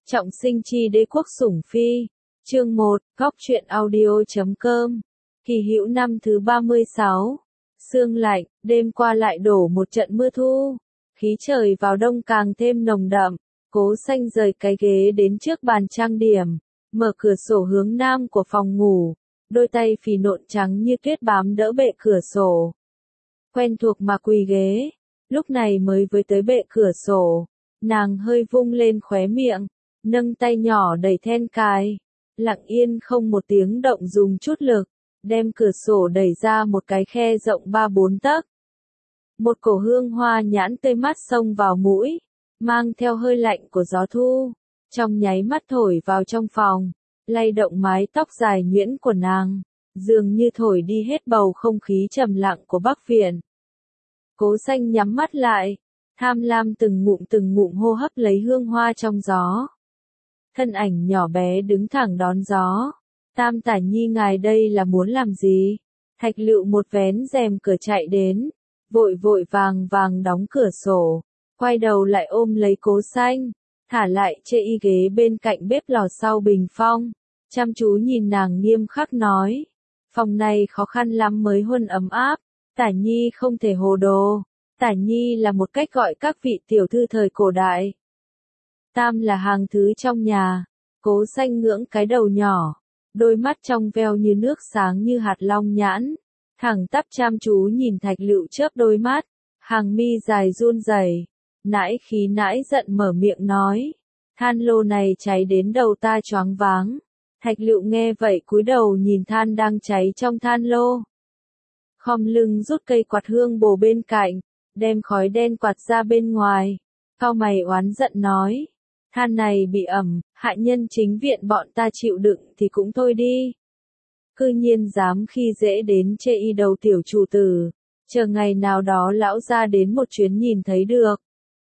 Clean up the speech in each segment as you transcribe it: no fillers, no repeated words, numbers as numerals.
Trọng sinh chi đế quốc sủng phi. Chương 1, Góc truyện audio.com. Kỳ Hữu năm thứ 36. Sương lạnh, đêm qua lại đổ một trận mưa thu. Khí trời vào đông càng thêm nồng đậm. Cố Xanh rời cái ghế đến trước bàn trang điểm, mở cửa sổ hướng nam của phòng ngủ, đôi tay phì nộn trắng như tuyết bám đỡ bệ cửa sổ. Quen thuộc mà quỳ ghế, lúc này mới với tới bệ cửa sổ, nàng hơi vung lên khóe miệng, nâng tay nhỏ đẩy then cài, lặng yên không một tiếng động dùng chút lực, đem cửa sổ đẩy ra một cái khe rộng 3-4 tấc. Một cổ hương hoa nhãn tươi mát xông vào mũi, mang theo hơi lạnh của gió thu, trong nháy mắt thổi vào trong phòng, lay động mái tóc dài nhuyễn của nàng, dường như thổi đi hết bầu không khí trầm lặng của Bắc Viện. Cố Xanh nhắm mắt lại, tham lam từng ngụm hô hấp lấy hương hoa trong gió. Thân ảnh nhỏ bé đứng thẳng đón gió. Tam Tả Nhi ngài đây là muốn làm gì? Thạch Lựu một vén rèm cửa chạy đến, vội vàng đóng cửa sổ, quay đầu lại ôm lấy Cố Xanh, thả lại chê y ghế bên cạnh bếp lò sau bình phong, chăm chú nhìn nàng nghiêm khắc nói, phòng này khó khăn lắm mới huân ấm áp, Tả Nhi không thể hồ đồ, Tả Nhi là một cách gọi các vị tiểu thư thời cổ đại. Tam là hàng thứ trong nhà. Cố Xanh ngưỡng cái đầu nhỏ, đôi mắt trong veo như nước sáng như hạt long nhãn, thẳng tắp chăm chú nhìn Thạch Lựu chớp đôi mắt, hàng mi dài run rẩy, nãi khí nãi giận mở miệng nói, than lô này cháy đến đầu ta choáng váng. Thạch Lựu nghe vậy cúi đầu nhìn than đang cháy trong than lô, khom lưng rút cây quạt hương bồ bên cạnh, đem khói đen quạt ra bên ngoài, cau mày oán giận nói, than này bị ẩm, hạ nhân chính viện bọn ta chịu đựng thì cũng thôi đi. Cư nhiên dám khi dễ đến chê y đầu tiểu chủ tử, chờ ngày nào đó lão ra đến một chuyến nhìn thấy được.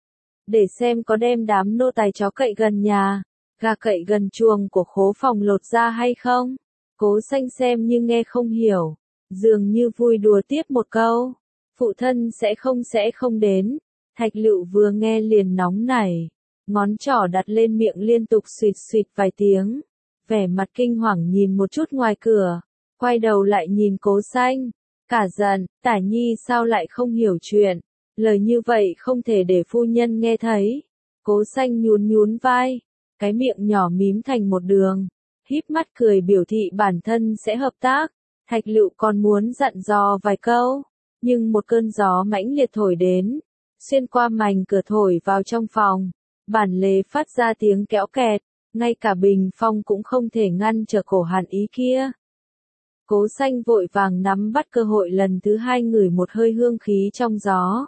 Để xem có đem đám nô tài chó cậy gần nhà, gà cậy gần chuồng của khố phòng lột ra hay không. Cố Xanh xem như nghe không hiểu, dường như vui đùa tiếp một câu, phụ thân sẽ không đến. Thạch Lựu vừa nghe liền nóng nảy, ngón trỏ đặt lên miệng liên tục suýt vài tiếng, vẻ mặt kinh hoàng nhìn một chút ngoài cửa, quay đầu lại nhìn Cố Xanh, cả giận, Tả Nhi sao lại không hiểu chuyện, lời như vậy không thể để phu nhân nghe thấy. Cố Xanh nhún vai, cái miệng nhỏ mím thành một đường, híp mắt cười biểu thị bản thân sẽ hợp tác. Thạch Lựu còn muốn dặn dò vài câu, nhưng một cơn gió mãnh liệt thổi đến, xuyên qua mảnh cửa thổi vào trong phòng. Bản lề phát ra tiếng kéo kẹt, ngay cả bình phong cũng không thể ngăn trở cổ hàn ý kia. Cố Xanh vội vàng nắm bắt cơ hội lần thứ hai ngửi một hơi hương khí trong gió.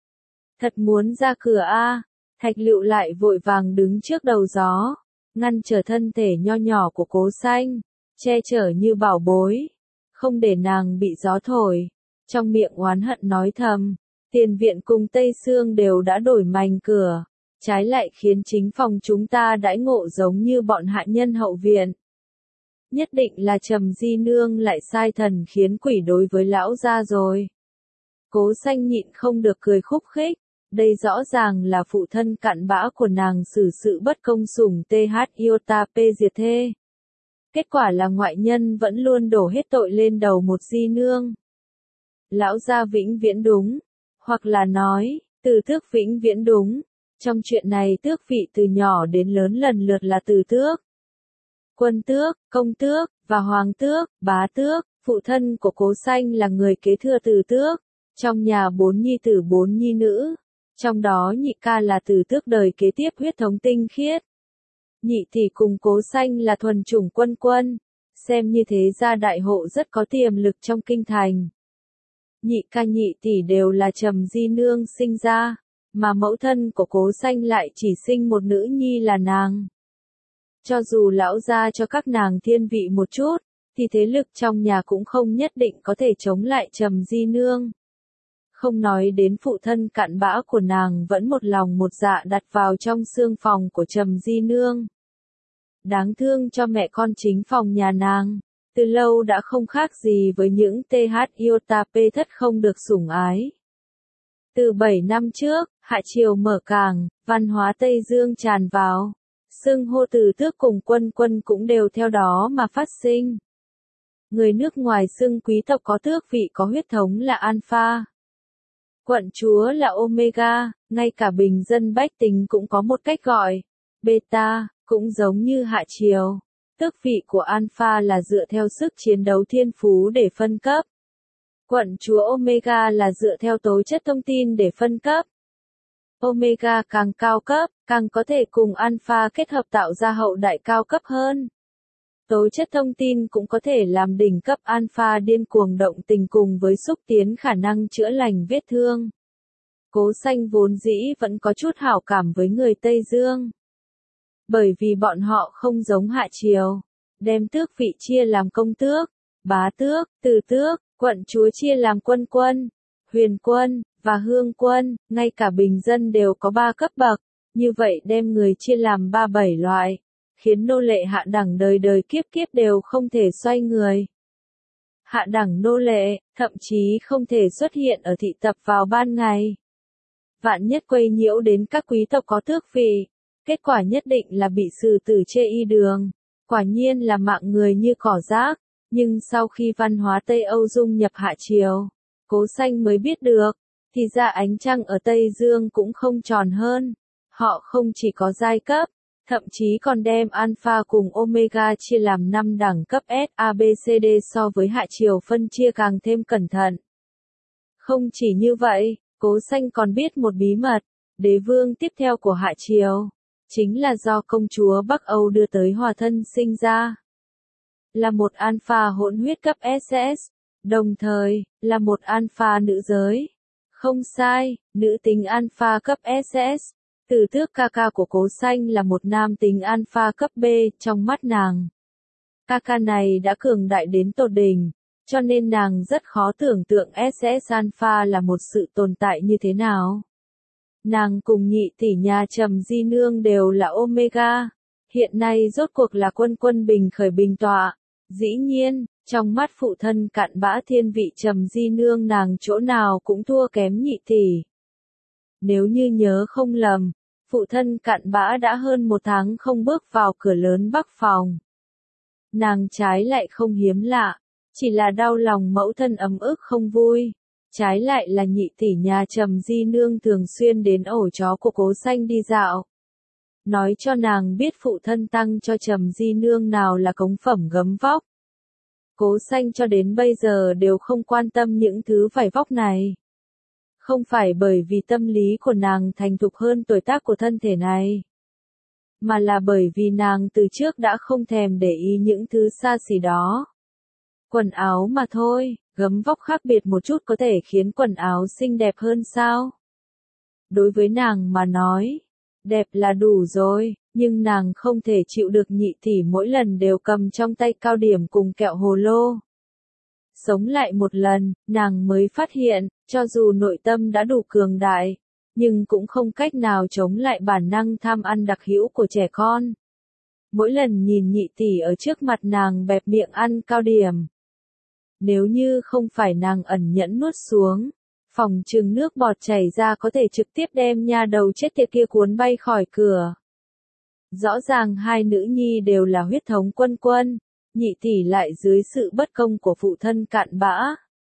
Thật muốn ra cửa a. Thạch Lựu lại vội vàng đứng trước đầu gió, ngăn trở thân thể nho nhỏ của Cố Xanh, che chở như bảo bối, không để nàng bị gió thổi. Trong miệng oán hận nói thầm, tiền viện cùng Tây Sương đều đã đổi mành cửa. Trái lại khiến chính phòng chúng ta đãi ngộ giống như bọn hạ nhân hậu viện. Nhất định là Trầm Di Nương lại sai thần khiến quỷ đối với lão gia rồi. Cố Xanh nhịn không được cười khúc khích, đây rõ ràng là phụ thân cặn bã của nàng xử sự bất công sủng TH Iota P diệt thê. Kết quả là ngoại nhân vẫn luôn đổ hết tội lên đầu một Di Nương. Lão gia vĩnh viễn đúng, hoặc là nói, Từ Tước vĩnh viễn đúng. Trong chuyện này tước vị từ nhỏ đến lớn lần lượt là Từ Tước, Quân Tước, Công Tước, và Hoàng Tước, Bá Tước. Phụ thân của Cố Xanh là người kế thừa Từ Tước, trong nhà 4 nhi tử 4 nhi nữ, trong đó nhị ca là Từ Tước đời kế tiếp huyết thống tinh khiết. Nhị tỷ cùng Cố Xanh là thuần chủng Quân, xem như thế gia đại hộ rất có tiềm lực trong kinh thành. Nhị ca nhị tỷ đều là Trầm Di Nương sinh ra, mà mẫu thân của Cố Xanh lại chỉ sinh một nữ nhi là nàng. Cho dù lão gia cho các nàng thiên vị một chút, thì thế lực trong nhà cũng không nhất định có thể chống lại Trầm Di Nương. Không nói đến phụ thân cặn bã của nàng vẫn một lòng một dạ đặt vào trong xương phòng của Trầm Di Nương. Đáng thương cho mẹ con chính phòng nhà nàng, từ lâu đã không khác gì với những TH Iota P thất không được sủng ái. Từ 7 năm trước, Hạ Triều mở cảng, văn hóa Tây Dương tràn vào. Xưng hô từ tước cùng quân quân cũng đều theo đó mà phát sinh. Người nước ngoài xưng quý tộc có tước vị có huyết thống là Alpha. Quận chúa là Omega, ngay cả bình dân bách tính cũng có một cách gọi. Beta, cũng giống như hạ triều. Tước vị của Alpha là dựa theo sức chiến đấu thiên phú để phân cấp. Quận chúa Omega là dựa theo tố chất thông tin để phân cấp. Omega càng cao cấp, càng có thể cùng Alpha kết hợp tạo ra hậu đại cao cấp hơn. Tố chất thông tin cũng có thể làm đỉnh cấp Alpha điên cuồng động tình cùng với xúc tiến khả năng chữa lành vết thương. Cố Xanh vốn dĩ vẫn có chút hảo cảm với người Tây Dương. Bởi vì bọn họ không giống hạ triều, đem tước vị chia làm công tước, bá tước, từ tước, quận chúa chia làm quân quân, huyền quân, và hương quân, ngay cả bình dân đều có 3 cấp bậc, như vậy đem người chia làm 37 loại, khiến nô lệ hạ đẳng đời đời kiếp kiếp đều không thể xoay người. Hạ đẳng nô lệ, thậm chí không thể xuất hiện ở thị tập vào ban ngày. Vạn nhất quấy nhiễu đến các quý tộc có tước vị, kết quả nhất định là bị xử tử chê y đường, quả nhiên là mạng người như cỏ rác, nhưng sau khi văn hóa Tây Âu dung nhập hạ triều, Cố Xanh mới biết được, thì ra ánh trăng ở Tây Dương cũng không tròn hơn, họ không chỉ có giai cấp, thậm chí còn đem Alpha cùng Omega chia làm 5 đẳng cấp S, A, B, C, D so với hạ triều phân chia càng thêm cẩn thận. Không chỉ như vậy, Cố Xanh còn biết một bí mật, đế vương tiếp theo của hạ triều, chính là do công chúa Bắc Âu đưa tới hòa thân sinh ra. Là một Alpha hỗn huyết cấp SS, đồng thời, là một Alpha nữ giới. Không sai, nữ tính Alpha cấp SS. Từ tước Kaka của Cố Xanh là một nam tính Alpha cấp B trong mắt nàng. Kaka này đã cường đại đến tột đỉnh, cho nên nàng rất khó tưởng tượng SS Alpha là một sự tồn tại như thế nào. Nàng cùng nhị tỷ nhà Trầm Di Nương đều là Omega, hiện nay rốt cuộc là quân quân bình khởi bình tọa. Dĩ nhiên, trong mắt phụ thân cặn bã thiên vị Trầm Di Nương nàng chỗ nào cũng thua kém nhị tỷ. Nếu như nhớ không lầm, phụ thân cặn bã đã hơn 1 tháng không bước vào cửa lớn Bắc phòng. Nàng trái lại không hiếm lạ, chỉ là đau lòng mẫu thân ấm ức không vui. Trái lại là nhị tỷ nhà Trầm Di Nương thường xuyên đến ổ chó của Cố Xanh đi dạo. Nói cho nàng biết phụ thân tăng cho Trầm Di Nương nào là cống phẩm gấm vóc. Cố Xanh cho đến bây giờ đều không quan tâm những thứ vải vóc này. Không phải bởi vì tâm lý của nàng thành thục hơn tuổi tác của thân thể này, mà là bởi vì nàng từ trước đã không thèm để ý những thứ xa xỉ đó. Quần áo mà thôi, gấm vóc khác biệt một chút có thể khiến quần áo xinh đẹp hơn sao? Đối với nàng mà nói, đẹp là đủ rồi, nhưng nàng không thể chịu được nhị tỷ mỗi lần đều cầm trong tay cao điểm cùng kẹo hồ lô. Sống lại một lần, nàng mới phát hiện, cho dù nội tâm đã đủ cường đại, nhưng cũng không cách nào chống lại bản năng tham ăn đặc hữu của trẻ con. Mỗi lần nhìn nhị tỷ ở trước mặt nàng bẹp miệng ăn cao điểm, nếu như không phải nàng ẩn nhẫn nuốt xuống, phòng chừng nước bọt chảy ra có thể trực tiếp đem nha đầu chết tiệt kia cuốn bay khỏi cửa. Rõ ràng hai nữ nhi đều là huyết thống quân quân, nhị tỷ lại dưới sự bất công của phụ thân cặn bã.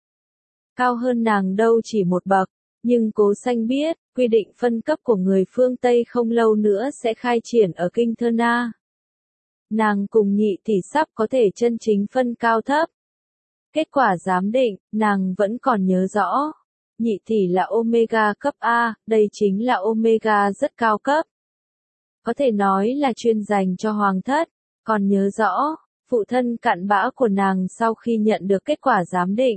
Cao hơn nàng đâu chỉ một bậc, nhưng Cố Xanh biết, quy định phân cấp của người phương Tây không lâu nữa sẽ khai triển ở Kinh Thơ Na. Nàng cùng nhị tỷ sắp có thể chân chính phân cao thấp. Kết quả giám định, nàng vẫn còn nhớ rõ. Nhị tỷ là Omega cấp A, đây chính là Omega rất cao cấp. Có thể nói là chuyên dành cho hoàng thất, còn nhớ rõ, phụ thân cặn bã của nàng sau khi nhận được kết quả giám định.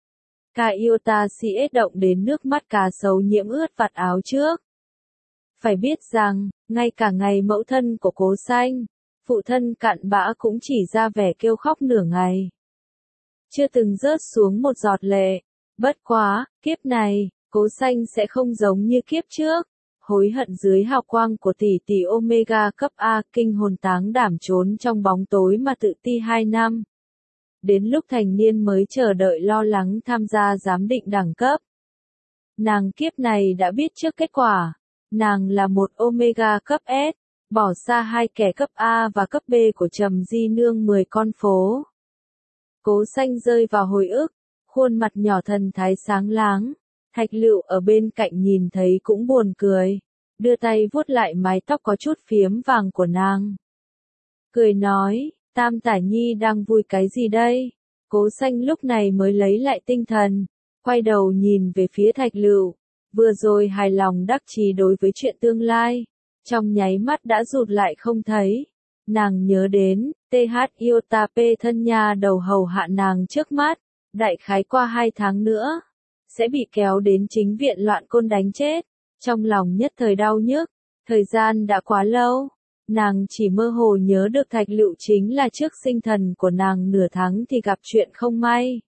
Ca Iota CS động đến nước mắt cá sấu nhiễm ướt vạt áo trước. Phải biết rằng, ngay cả ngày mẫu thân của Cố Xanh, phụ thân cặn bã cũng chỉ ra vẻ kêu khóc nửa ngày. Chưa từng rớt xuống một giọt lệ. Bất quá, kiếp này, Cố Xanh sẽ không giống như kiếp trước. Hối hận dưới hào quang của tỷ tỷ Omega cấp A, kinh hồn táng đảm trốn trong bóng tối mà tự ti 2 năm. Đến lúc thành niên mới chờ đợi lo lắng tham gia giám định đẳng cấp. Nàng kiếp này đã biết trước kết quả. Nàng là một Omega cấp S, bỏ xa hai kẻ cấp A và cấp B của Trầm Di Nương 10 con phố. Cố Xanh rơi vào hồi ức, khuôn mặt nhỏ thần thái sáng láng, Thạch Lựu ở bên cạnh nhìn thấy cũng buồn cười, đưa tay vuốt lại mái tóc có chút phiếm vàng của nàng. Cười nói, Tam Tả Nhi đang vui cái gì đây? Cố Xanh lúc này mới lấy lại tinh thần, quay đầu nhìn về phía Thạch Lựu, vừa rồi hài lòng đắc chí đối với chuyện tương lai, trong nháy mắt đã rụt lại không thấy. Nàng nhớ đến, TH Iota P thân nhà đầu hầu hạ nàng trước mắt, đại khái qua 2 tháng nữa, sẽ bị kéo đến chính viện Loạn Côn đánh chết. Trong lòng nhất thời đau nhức, thời gian đã quá lâu, nàng chỉ mơ hồ nhớ được Thạch Lựu chính là trước sinh thần của nàng nửa tháng thì gặp chuyện không may.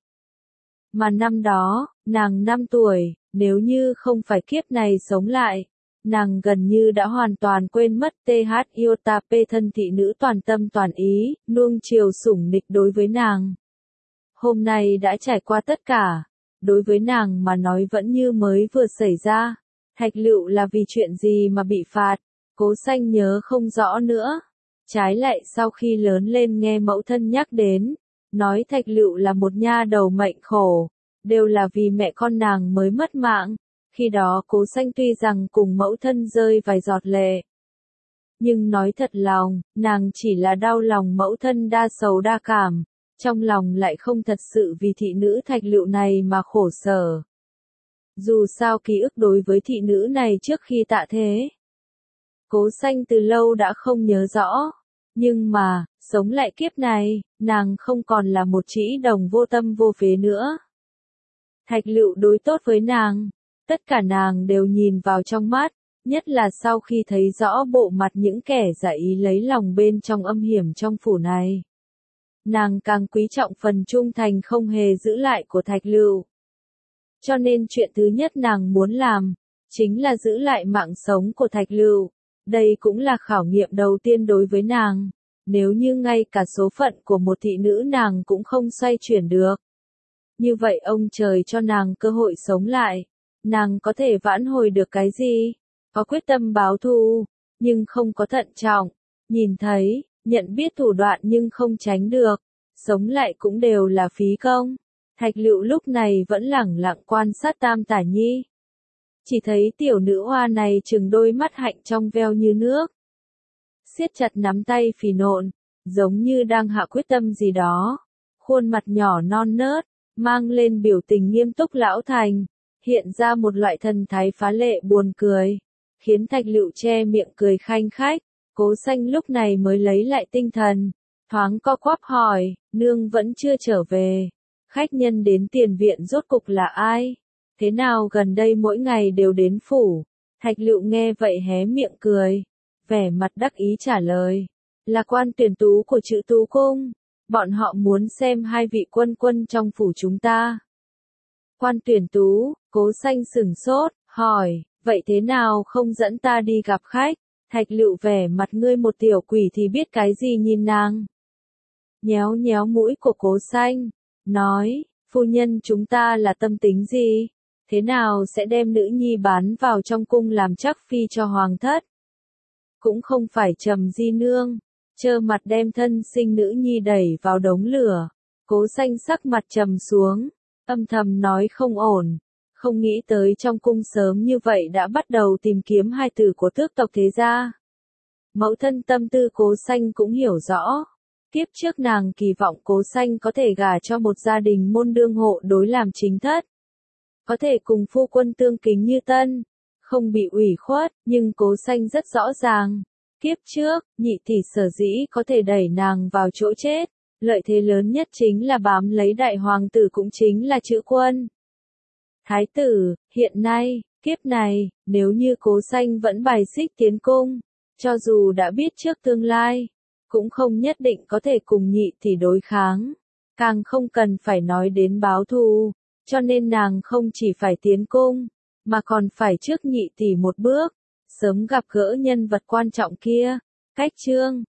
Mà năm đó, nàng 5 tuổi, nếu như không phải kiếp này sống lại, nàng gần như đã hoàn toàn quên mất TH Iota P thân thị nữ toàn tâm toàn ý, nuông chiều sủng nịch đối với nàng. Hôm nay đã trải qua tất cả, đối với nàng mà nói vẫn như mới vừa xảy ra. Thạch Lựu là vì chuyện gì mà bị phạt, Cố Xanh nhớ không rõ nữa. Trái lại sau khi lớn lên nghe mẫu thân nhắc đến, nói Thạch Lựu là một nha đầu mệnh khổ, đều là vì mẹ con nàng mới mất mạng. Khi đó Cố Xanh tuy rằng cùng mẫu thân rơi vài giọt lệ, nhưng nói thật lòng, nàng chỉ là đau lòng mẫu thân đa sầu đa cảm, trong lòng lại không thật sự vì thị nữ Thạch Lựu này mà khổ sở. Dù sao ký ức đối với thị nữ này trước khi tạ thế, Cố Xanh từ lâu đã không nhớ rõ, nhưng mà, sống lại kiếp này, nàng không còn là một trĩ đồng vô tâm vô phế nữa. Thạch Lựu đối tốt với nàng, tất cả nàng đều nhìn vào trong mắt, nhất là sau khi thấy rõ bộ mặt những kẻ giả ý lấy lòng bên trong âm hiểm trong phủ này. Nàng càng quý trọng phần trung thành không hề giữ lại của Thạch Lựu. Cho nên chuyện thứ nhất nàng muốn làm, chính là giữ lại mạng sống của Thạch Lựu. Đây cũng là khảo nghiệm đầu tiên đối với nàng, nếu như ngay cả số phận của một thị nữ nàng cũng không xoay chuyển được. Như vậy ông trời cho nàng cơ hội sống lại, nàng có thể vãn hồi được cái gì? Có quyết tâm báo thù, nhưng không có thận trọng, nhìn thấy, nhận biết thủ đoạn nhưng không tránh được, sống lại cũng đều là phí công. Thạch Lựu lúc này vẫn lẳng lặng quan sát Tam Tả Nhi. Chỉ thấy tiểu nữ hoa này trừng đôi mắt hạnh trong veo như nước, siết chặt nắm tay phì nộn, giống như đang hạ quyết tâm gì đó. Khuôn mặt nhỏ non nớt, mang lên biểu tình nghiêm túc lão thành, hiện ra một loại thần thái phá lệ buồn cười, khiến Thạch Lựu che miệng cười khanh khách. Cố Xanh lúc này mới lấy lại tinh thần, thoáng co quắp hỏi, nương vẫn chưa trở về, khách nhân đến tiền viện rốt cục là ai? Thế nào gần đây mỗi ngày đều đến phủ? Thạch Lựu nghe vậy hé miệng cười, vẻ mặt đắc ý trả lời, là quan tuyển tú của Trự Tú Cung, bọn họ muốn xem 2 vị quân quân trong phủ chúng ta. Quan tuyển tú, Cố Xanh sửng sốt, hỏi, vậy thế nào không dẫn ta đi gặp khách? Thạch Lựu vẻ mặt ngươi một tiểu quỷ thì biết cái gì nhìn nàng. Nhéo nhéo mũi của Cố Xanh, nói, phu nhân chúng ta là tâm tính gì? Thế nào sẽ đem nữ nhi bán vào trong cung làm chắc phi cho hoàng thất? Cũng không phải Trầm Di Nương, trơ mặt đem thân sinh nữ nhi đẩy vào đống lửa. Cố Xanh sắc mặt trầm xuống, âm thầm nói không ổn, không nghĩ tới trong cung sớm như vậy đã bắt đầu tìm kiếm hai tử của tước tộc thế gia. Mẫu thân tâm tư Cố Xanh cũng hiểu rõ. Kiếp trước nàng kỳ vọng Cố Xanh có thể gả cho một gia đình môn đương hộ đối làm chính thất, có thể cùng phu quân tương kính như tân, không bị ủy khuất, nhưng Cố Xanh rất rõ ràng. Kiếp trước, nhị tỷ sở dĩ có thể đẩy nàng vào chỗ chết, lợi thế lớn nhất chính là bám lấy đại hoàng tử cũng chính là Chữ Quân. Thái tử, hiện nay, kiếp này, nếu như Cố Xanh vẫn bài xích tiến cung, cho dù đã biết trước tương lai, cũng không nhất định có thể cùng nhị tỷ đối kháng, càng không cần phải nói đến báo thù, cho nên nàng không chỉ phải tiến cung, mà còn phải trước nhị tỷ một bước, sớm gặp gỡ nhân vật quan trọng kia. Cách chương